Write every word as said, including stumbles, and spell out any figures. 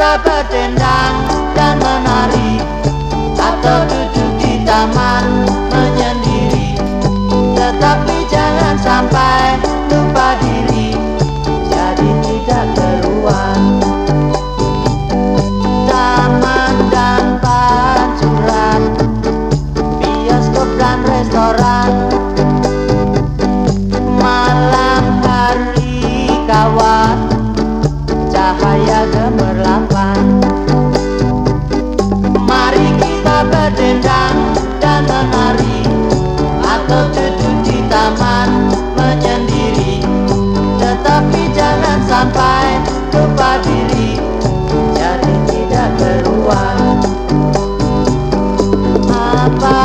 kita berdendang dan menari, atau duduk di taman menyendiri. Tetapi jangan sampai lupa diri, jadi tidak keruan. Taman dan pancuran, bioskop dan restoran, malam hari kawan, cahaya gemerlapan. Mari kita berdendang dan menari, atau duduk di taman menyendiri. Tetapi jangan sampai lupa diri, jadi tidak keruan. Apa